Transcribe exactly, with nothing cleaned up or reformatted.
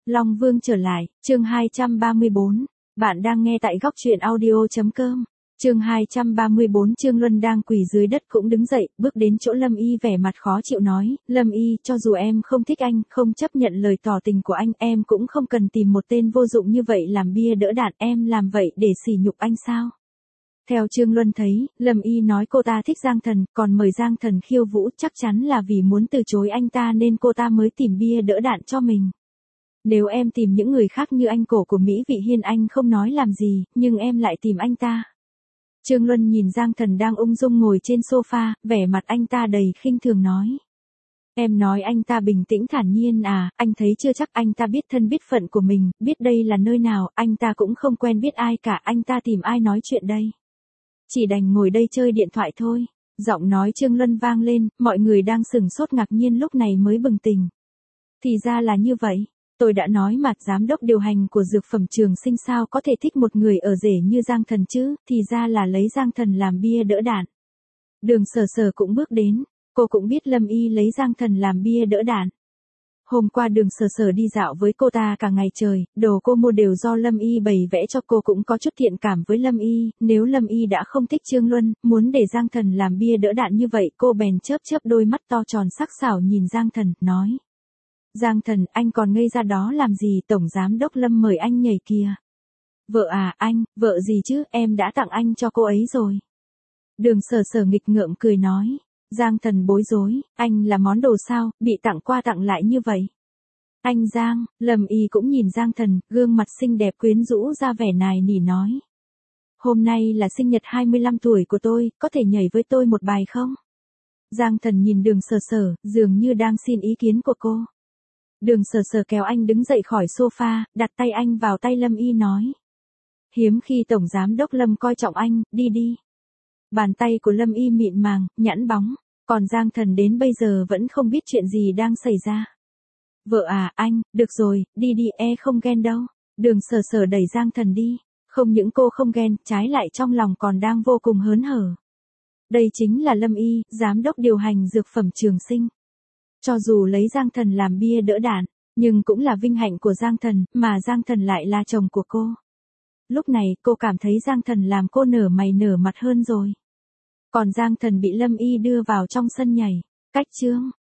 Long Vương trở lại, chương hai trăm ba mươi bốn. Bạn đang nghe tại góc truyện audio.com. Chương hai trăm ba mươi bốn. Trương Luân đang quỳ dưới đất cũng đứng dậy, bước đến chỗ Lâm Y vẻ mặt khó chịu nói, Lâm Y, cho dù em không thích anh, không chấp nhận lời tỏ tình của anh, em cũng không cần tìm một tên vô dụng như vậy làm bia đỡ đạn, em làm vậy để sỉ nhục anh sao? Theo Trương Luân thấy, Lâm Y nói cô ta thích Giang Thần, còn mời Giang Thần khiêu vũ chắc chắn là vì muốn từ chối anh ta nên cô ta mới tìm bia đỡ đạn cho mình. Nếu em tìm những người khác như anh cổ của Mỹ Vị Hiên anh không nói làm gì, nhưng em lại tìm anh ta. Trương Luân nhìn Giang Thần đang ung dung ngồi trên sofa, vẻ mặt anh ta đầy khinh thường nói. Em nói anh ta bình tĩnh thản nhiên à, anh thấy chưa chắc anh ta biết thân biết phận của mình, biết đây là nơi nào, anh ta cũng không quen biết ai cả, anh ta tìm ai nói chuyện đây. Chỉ đành ngồi đây chơi điện thoại thôi. Giọng nói Trương Luân vang lên, mọi người đang sửng sốt ngạc nhiên lúc này mới bừng tỉnh. Thì ra là như vậy, tôi đã nói mà, giám đốc điều hành của dược phẩm Trường Sinh sao có thể thích một người ở rể như Giang Thần chứ, thì ra là lấy Giang Thần làm bia đỡ đạn. Đường Sở Sở cũng bước đến, cô cũng biết Lâm Y lấy Giang Thần làm bia đỡ đạn. Hôm qua Đường Sở Sở đi dạo với cô ta cả ngày trời, đồ cô mua đều do Lâm Y bày vẽ cho, cô cũng có chút thiện cảm với Lâm Y, nếu Lâm Y đã không thích Trương Luân, muốn để Giang Thần làm bia đỡ đạn như vậy, cô bèn chớp chớp đôi mắt to tròn sắc sảo nhìn Giang Thần, nói. Giang Thần, anh còn ngây ra đó làm gì, Tổng Giám Đốc Lâm mời anh nhảy kìa. Vợ à, anh, vợ gì chứ, em đã tặng anh cho cô ấy rồi. Đường Sở Sở nghịch ngợm cười nói. Giang Thần bối rối, anh là món đồ sao, bị tặng qua tặng lại như vậy. Anh Giang, Lâm Y cũng nhìn Giang Thần, gương mặt xinh đẹp quyến rũ ra vẻ nài nỉ nói. Hôm nay là sinh nhật hai mươi lăm tuổi của tôi, có thể nhảy với tôi một bài không? Giang Thần nhìn Đường Sở Sở, dường như đang xin ý kiến của cô. Đường Sở Sở kéo anh đứng dậy khỏi sofa, đặt tay anh vào tay Lâm Y nói. Hiếm khi Tổng Giám Đốc Lâm coi trọng anh, đi đi. Bàn tay của Lâm Y mịn màng, nhẵn bóng, còn Giang Thần đến bây giờ vẫn không biết chuyện gì đang xảy ra. Vợ à, anh, được rồi, đi đi, e không ghen đâu. Đường Sở Sở đẩy Giang Thần đi, không những cô không ghen, trái lại trong lòng còn đang vô cùng hớn hở. Đây chính là Lâm Y, giám đốc điều hành dược phẩm Trường Sinh. Cho dù lấy Giang Thần làm bia đỡ đạn, nhưng cũng là vinh hạnh của Giang Thần, mà Giang Thần lại là chồng của cô. Lúc này cô cảm thấy Giang Thần làm cô nở mày nở mặt hơn rồi. Còn Giang Thần bị Lâm Y đưa vào trong sân nhảy. Cách chương